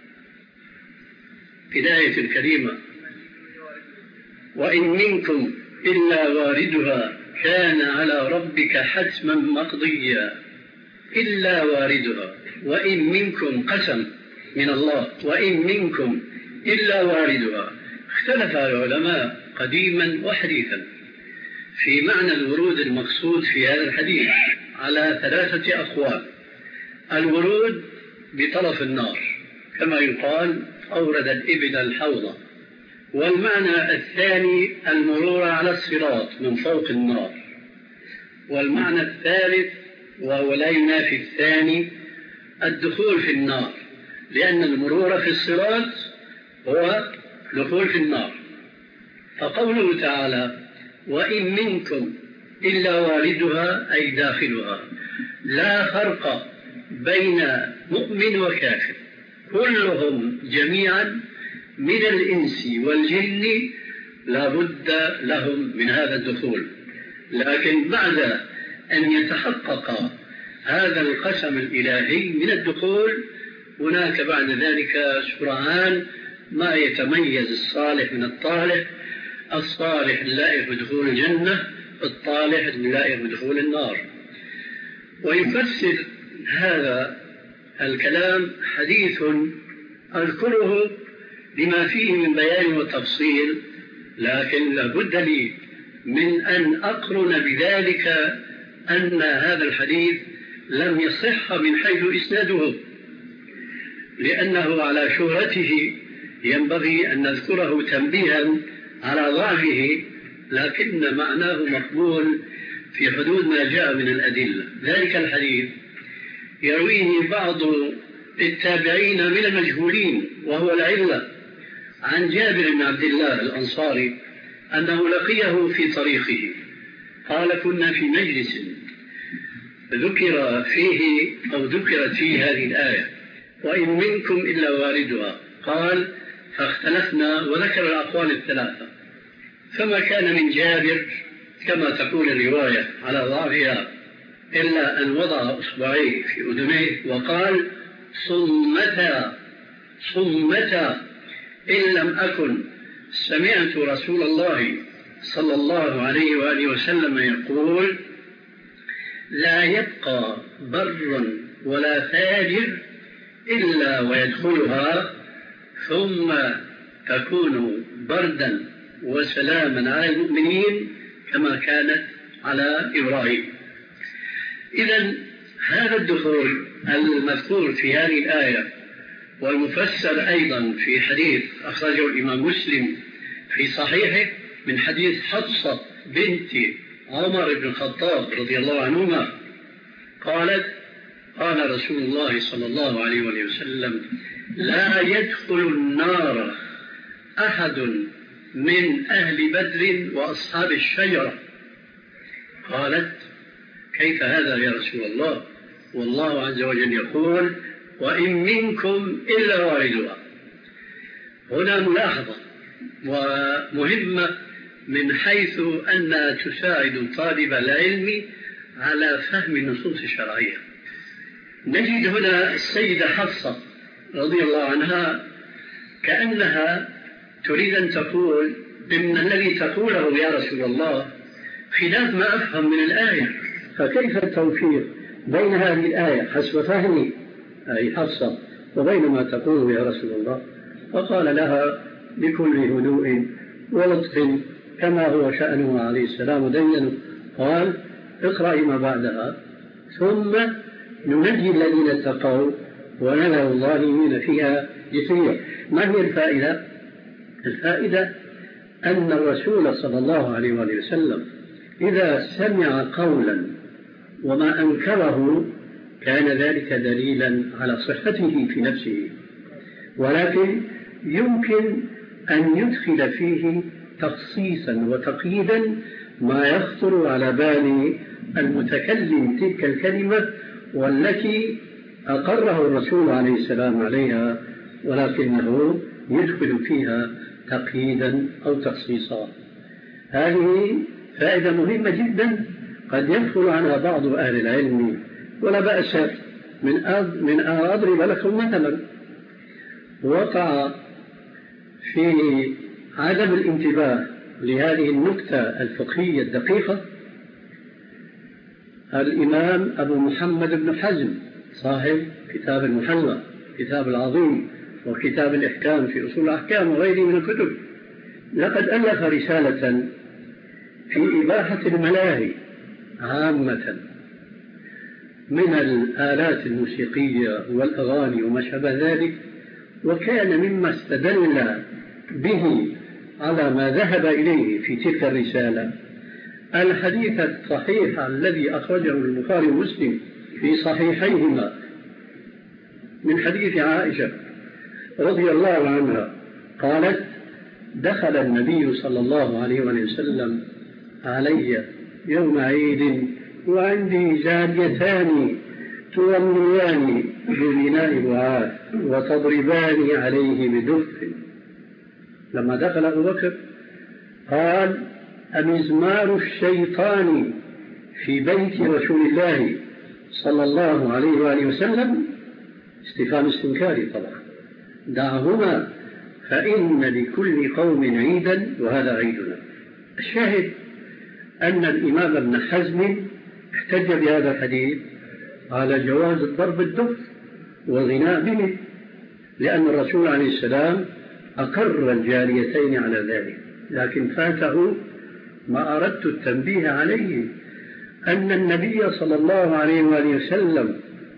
Speaker 3: في الآية الكريمة وإن منكم إلا واردها كان على ربك حتما مقضيا. إلا واردها، وإن منكم قسم من الله، وإن منكم إلا واردها. اختلف العلماء قديما وحديثا في معنى الورود المقصود في هذا الحديث على ثلاثة أقوال. الورود بطرف النار كما يقال أورد الإبل الحوض، والمعنى الثاني المرور على الصراط من فوق النار، والمعنى الثالث وهو لا ينافي الثاني الدخول في النار، لأن المرور في الصراط هو دخول في النار. فقوله تعالى وإن منكم إلا واردها أي داخلها، لا فرق بين مؤمن وكافر، كلهم جميعا من الإنس والجن لا بد لهم من هذا الدخول. لكن بعد أن يتحقق هذا القسم الإلهي من الدخول هناك بعد ذلك سرعان ما يتميز الصالح من الطالح، الصالح اللائق بدخول الجنة، الطالح اللائق بدخول النار. ويفسر هذا الكلام حديث أذكره بما فيه من بيان وتفصيل، لكن لابد لي من أن أقرن بذلك أن هذا الحديث لم يصح من حيث إسناده، لأنه على شهرته ينبغي أن نذكره تنبيها على ضعفه، لكن معناه مقبول في حدود ما جاء من الأدلة. ذلك الحديث يرويه بعض التابعين من المجهولين وهو العلة عن جابر بن عبد الله الأنصاري أنه لقيه في طريقه، قال كنا في مجلس ذكر فيه أو ذكرت فيه هذه الآية وإن منكم إلا واردها، قال فاختلفنا وذكر الأقوال الثلاثة، فما كان من جابر كما تقول الرواية على ضعفها إلا أن وضع أصبعيه في أذنيه وقال صمتا صمتا إن لم أكن سمعت رسول الله صلى الله عليه وآله وسلم يقول لا يبقى بر ولا فاجر إلا ويدخلها ثم تكون بردا وسلاما على المؤمنين كما كانت على إبراهيم. إذن هذا الدخول المذكور في هذه الآية والمفسر أيضا في حديث أخرجه الإمام مسلم في صحيحه من حديث حفصة بنت عمر بن الخطاب رضي الله عنهما قالت قال رسول الله صلى الله عليه وسلم لا يدخل النار أحد من أهل بدر وأصحاب الشجرة. قالت كيف هذا يا رسول الله؟ والله عز وجل يقول وإن منكم إلا واردها. هنا ملاحظة ومهمة من حيث أنها تساعد طالب العلم على فهم النصوص الشرعية. نجد هنا السيدة حفصة رضي الله عنها كأنها تريد أن تقول إن الذي تقوله يا رسول الله خلاف ما أفهم من الآية، فكيف التوفيق بين هذه الآية حسب فهمي أي حفصة وبين ما تقوله يا رسول الله؟ فقال لها بكل هدوء ولطف كما هو شأنه عليه السلام دينه، قال اقرأي ما بعدها ثم ننجي الذين اتقوا ونذر الظالمين فيها جثيا. ما هي الفائدة؟ الفائدة أن الرسول صلى الله عليه وسلم إذا سمع قولا وما أنكره كان ذلك دليلا على صحته في نفسه، ولكن يمكن أن يدخل فيه تخصيصا وتقييدا ما يخطر على بال المتكلم تلك الكلمة والتي أقره الرسول عليه السلام عليها، ولكنه يدخل فيها تقييدا أو تخصيصا. هذه فائدة مهمة جدا قد يدخل عنها بعض أهل العلم، ولا بأس من من أن أضرب لكم مثلا. وقع في عدم الانتباه لهذه النكتة الفقهية الدقيقة الإمام أبو محمد بن حزم صاحب كتاب المحلى، كتاب العظيم، وكتاب الإحكام في أصول الأحكام وغيره من الكتب. لقد ألف رسالة في إباحة الملاهي عامة من الآلات الموسيقية والأغاني وما شابه ذلك، وكان مما استدل به على ما ذهب إليه في تلك الرسالة الحديث الصحيح الذي أخرجه البخاري ومسلم في صحيحيهما من حديث عائشة رضي الله عنها قالت دخل النبي صلى الله عليه وسلم علي يوم عيد وعندي جاريتان توليان ببناء بعاث وتضربان عليه بدف. لما دخل أبو بكر قال أمزمار الشيطان في بيت رسول الله صلى الله عليه وآله وسلم؟ استفهام استنكاري طبعا. دعهما فإن لكل قوم عيدا وهذا عيدنا. الشاهد أن الإمام ابن حزم احتج بهذا الحديث على جواز الضرب الدف والغناء به، لأن الرسول عليه السلام أقر الجاريتين على ذلك، لكن فاته ما أردت التنبيه عليه أن النبي صلى الله عليه وآله وسلم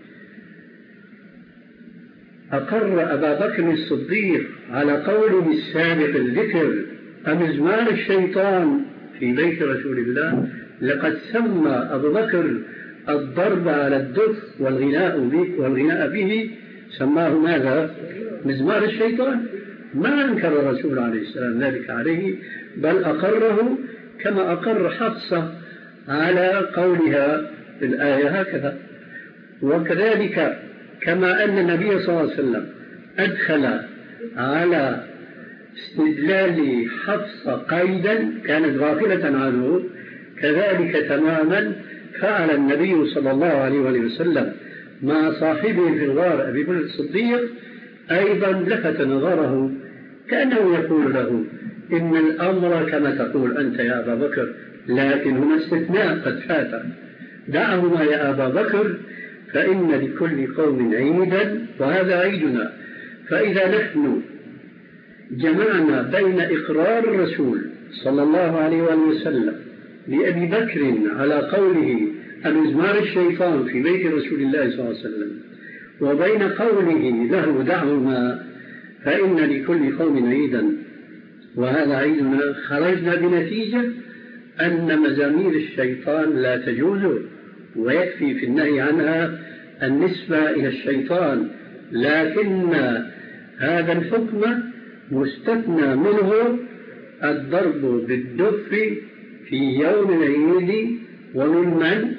Speaker 3: أقر أبا بكر الصديق على قوله السابق الذكر أمزمار الشيطان في بيت رسول الله. لقد سمى أبو بكر الضرب على الدف والغناء به, والغناء به سماه ماذا؟ مزمار الشيطان. ما أنكر الرسول عليه السلام ذلك عليه، بل أقره كما أقر حفصة على قولها في الآية هكذا. وكذلك كما أن النبي صلى الله عليه وسلم أدخل على استدلال حفصة قيدا كانت غافلة عنه، كذلك تماما فعل النبي صلى الله عليه وسلم مع صاحبه في الغار أبي بكر الصديق، أيضا لفت نظره كأنه يقول له إن الأمر كما تقول أنت يا أبا بكر، لكن هنا استثناء قد فات. دعهما يا أبا بكر فإن لكل قوم عيدا وهذا عيدنا. فإذا نحن جمعنا بين إقرار الرسول صلى الله عليه وسلم لأبي بكر على قوله أمزمار الشيطان في بيت رسول الله صلى الله عليه وسلم وبين قوله له دعهما فإن لكل قوم عيدا وهذا عيدنا، خرجنا بنتيجة أن مزامير الشيطان لا تجوز، ويكفي في النهي عنها النسبة إلى الشيطان، لكن هذا الحكم مستثنى منه الضرب بالدف في يوم العيد. ومن من؟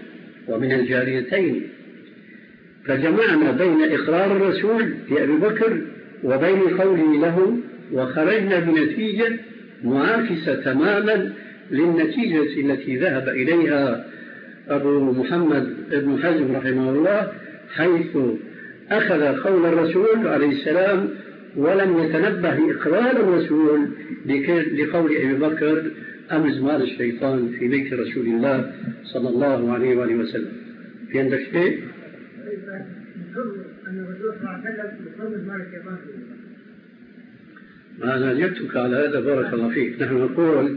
Speaker 3: ومن الجاريتين، فجمعنا بين إقرار الرسول لأبي بكر وبين قوله له، وخرجنا بنتيجة معاكسة تماما للنتيجة التي ذهب إليها أبو محمد بن حزم رحمه الله، حيث أخذ قول الرسول عليه السلام ولم يتنبه لإقرار الرسول لقول أبي بكر أمزمار الشيطان في بيت رسول الله صلى الله عليه وآله وسلم. في عندك شيء؟ أنا أجبتك على هذا، بارك الله فيك. نحن نقول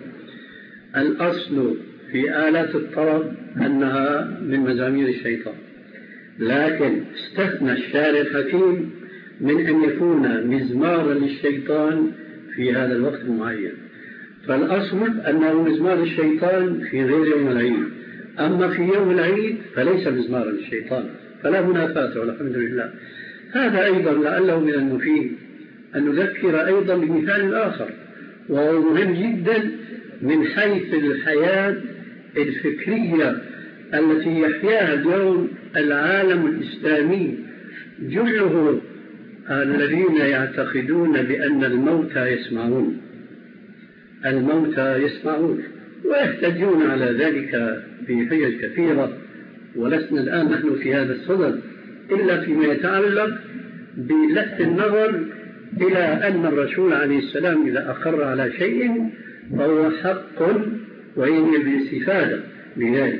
Speaker 3: الأصل في آلات الطرب أنها من مزامير الشيطان، لكن استثنى الشارع الحكيم من أن يكون مزمارا للشيطان في هذا الوقت المعين. فالأصل أنه مزمار الشيطان في غير يوم العيد، أما في يوم العيد فليس مزمارا للشيطان، فلا منافاة والحمد لله. هذا أيضا لعله من المفيد أن نذكر أيضا بمثال آخر وهو مهم جدا من حيث الحياة الفكرية التي يحياها اليوم العالم الإسلامي، جله الذين يعتقدون بأن الموتى يسمعون الموتى يسمعون ويحتجون على ذلك بحجج كثيرة، ولسنا الآن نحن في هذا الصدد إلا فيما يتعلق بلفت النظر إلى أن الرسول عليه السلام إذا أقر على شيء فهو حق وينهي بالاستفادة بذلك.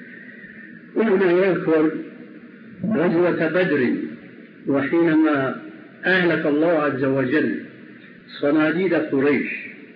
Speaker 3: وهنا يذكر غزوة بدر، وحينما أهلك الله عز وجل صناديد قريش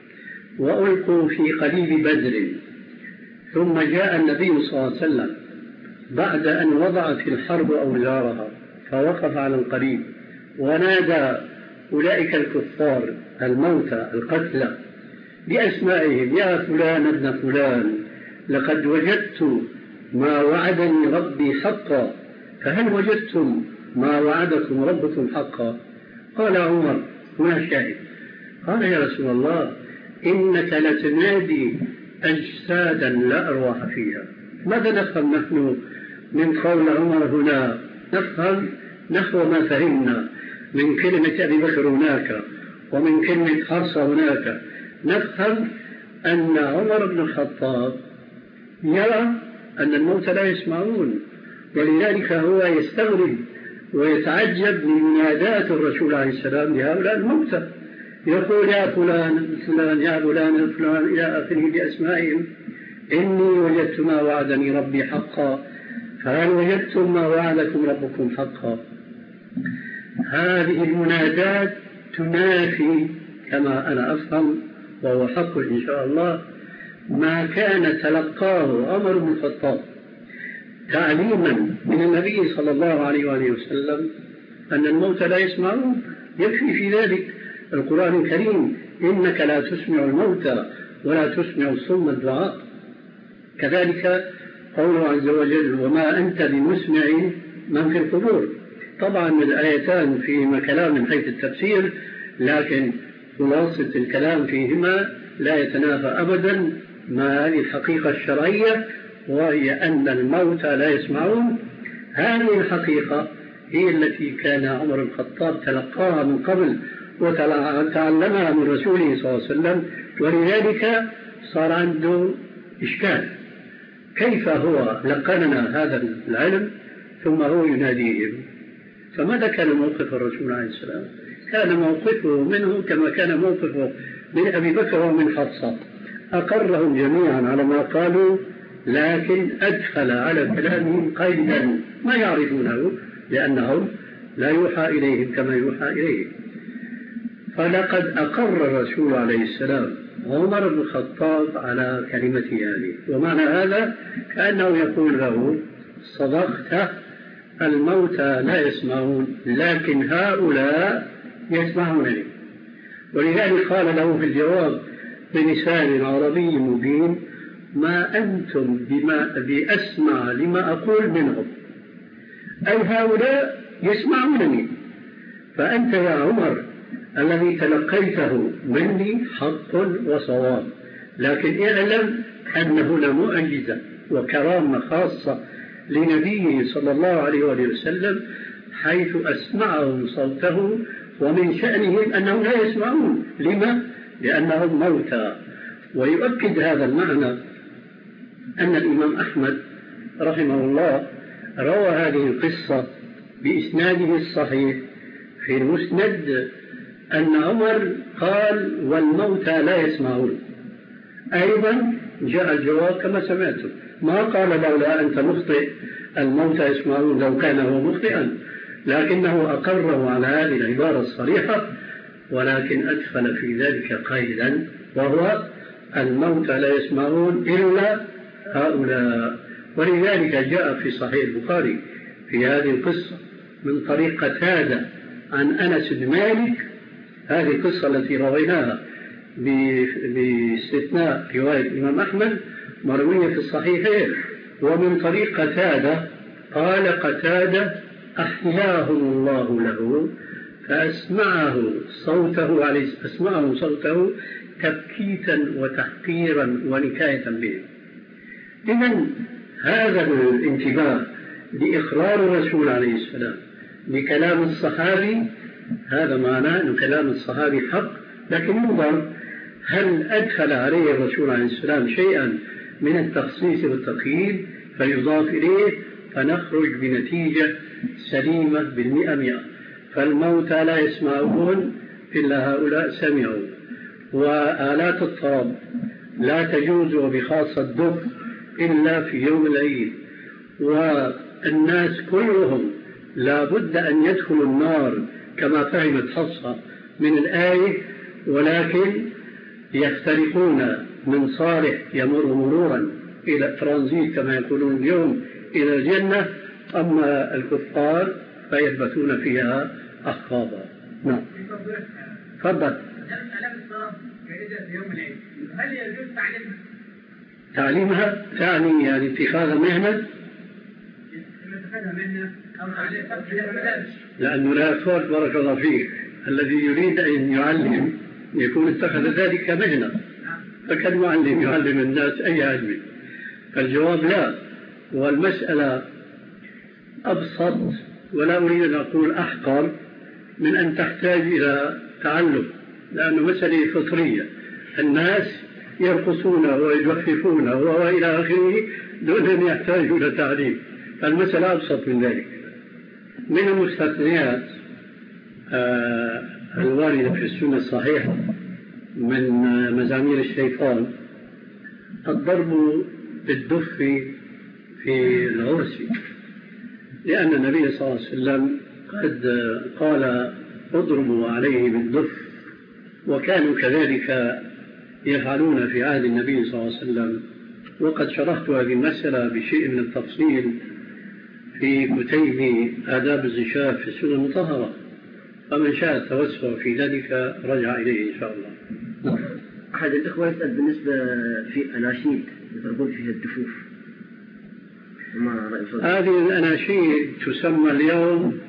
Speaker 3: وألقوا في قليب بدر، ثم جاء النبي صلى الله عليه وسلم بعد أن وضعت الحرب أوزارها فوقف على القريب ونادى أولئك الكفار الموتى القتلى بأسمائهم: يا فلان ابن فلان، لقد وجدت ما وعدني ربي حقا، فهل وجدتم ما وعدكم ربكم حقا؟ قال عمر: هنا شاهد. قال: يا رسول الله، إنك لتنادي أجسادا لا أرواح فيها. ماذا نفهم نحن من قول عمر هنا؟ نفهم نحو ما فهمنا من كلمة أبي بكر هناك ومن كلمة حفصة هناك. نفهم أن عمر بن الخطاب يرى أن الموتى لا يسمعون، ولذلك هو يستغرب ويتعجب من منادات الرسول عليه السلام لهؤلاء الموتى، يقول: يا فلان فلان، يا فلان فلان، إلى آخره بأسمائهم: إني وجدت ما وعدني ربي حقا، فهل وجدتم ما وعدكم ربكم حقا؟ هذه المنادات تنافي كما أنا أفهم، وهو حق إن شاء الله، ما كان تلقاه عمر بن الخطاب تعليما من النبي صلى الله عليه وآله وسلم أن الموتى لا يسمعون. يكفي في ذلك القرآن الكريم: إنك لا تسمع الموتى ولا تسمع الصم الدعاء. كذلك قوله عز وجل: وما أنت بمسمع من في القبور. طبعا الآيتان فيهما كلام من حيث التفسير، لكن خلاصة الكلام فيهما لا يتنافى أبدا مع هذه الحقيقة الشرعية، وهي أن الموتى لا يسمعون. هذه الحقيقة هي التي كان عمر الخطاب تلقاها من قبل وتعلمها من رسوله صلى الله عليه وسلم، ولذلك صار عنده إشكال: كيف هو لقننا هذا العلم ثم هو يناديهم؟ فماذا كان موقف الرسول عليه السلام؟ كان موقفه منه كما كان موقفه من أبي بكر ومن حفصة، أقرهم جميعا على ما قالوا، لكن أدخل على كلامهم قيدا ما يعرفونه، لأنهم لا يوحى إليهم كما يوحى إليهم. فلقد أقر الرسول عليه السلام عمر بن الخطاب على كلمته هذه، ومعنى هذا كأنه يقول له: صدقت، الموتى لا يسمعون، لكن هؤلاء يسمعونني. ولذلك قال له في الجواب بلسان عربي مبين: ما أنتم بما بأسمع لما أقول منهم، أي هؤلاء يسمعونني، فأنت يا عمر الذي تلقيته مني حق وصواب، لكن اعلم أن هنا معجزة وكرامة خاصة لنبيه صلى الله عليه وسلم حيث أسمعهم صوته، ومن شأنهم أنهم لا يسمعون. لما؟ لأنهم موتى. ويؤكد هذا المعنى أن الإمام أحمد رحمه الله روى هذه القصة بإسناده الصحيح في المسند أن عمر قال والموتى لا يسمعون. أيضا جاء الجواب كما سمعتم، ما قال لولا أنت مخطئ الموتى يسمعون لو كان هو مخطئا، لكنه أقره على هذه العبارة الصريحة، ولكن أدخل في ذلك قيدا وهو الموتى لا يسمعون إلا هؤلاء. ولذلك جاء في صحيح البخاري في هذه القصة من طريق قتادة عن أنس بن مالك، هذه القصة التي رويناها باستثناء رواية الإمام أحمد مروية في الصحيحين، ومن طريق قتادة قال قتادة أحياه الله له فأسمعه صوته عليه أسمعه صوته تبكيتا وتحقيرا ونكاية به. إذن هذا الانتباه لإقرار الرسول عليه السلام بكلام الصحابي هذا معناه أن كلام الصحابي حق، لكن ينظر هل أدخل عليه الرسول عليه السلام شيئا من التخصيص والتقييد فيضاف إليه فنخرج بنتيجة سليمة بالمئة مئة. فالموتى لا يسمعون إلا هؤلاء سمعوا، وآلات الطرب لا تجوز وبخاصة الدف إلا في يوم العيد، والناس كلهم لا بد أن يدخلوا النار كما فهمت حفصة من الآية، ولكن يختلفون من صالح يمر مرورا إلى ترانزيت كما يقولون اليوم إلى الجنة، أما الكفار فيثبتون فيها أحقابا. نعم. تفضل.
Speaker 6: هل يجوز تعليمها؟
Speaker 3: تعليمها تعني يعني اتخاذ مهنة؟ لأنه لا فرق بارك الله فيك، الذي يريد أن يعلم يكون اتخذ ذلك مهنة، فكالمعلم يعلم الناس أي علم. فالجواب لا، والمسألة أبسط ولا أريد أن أقول أحقر من أن تحتاج إلى تعلم، لأنه مسألة فطرية، الناس يرقصون ويجففون وإلى آخره دون أن يحتاجوا إلى تعليم. فالمسألة أبسط من ذلك. من المستثنيات آه الواردة في السنة الصحيحة من مزامير الشيطان الضرب بالدف في العرس، لأن النبي صلى الله عليه وسلم قد قال اضربوا عليه بالدف، وكانوا كذلك يفعلون في عهد النبي صلى الله عليه وسلم. وقد شرحت هذه المسألة بشيء من التفصيل في كتيب آداب الزشاف في السنة المطهرة، فمن شاء التوسع في ذلك رجع إليه إن شاء الله.
Speaker 5: أحد الإخوة يسأل بالنسبة في أناشيد يضربون فيها الدفوف،
Speaker 3: هذه الأناشيد تسمى اليوم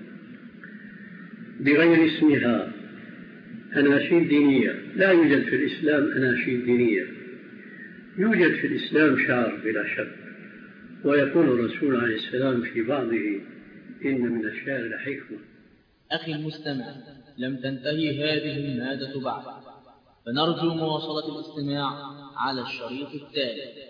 Speaker 3: بغير اسمها أناشيد دينية. لا يوجد في الإسلام أناشيد دينية، يوجد في الإسلام شعر بلا شك، ويقول الرسول عليه السلام في بعضه إن من الشعر لحكمة.
Speaker 2: أخي المستمع، لم تنتهي هذه المادة بعد، فنرجو مواصلة الاستماع على الشريط التالي.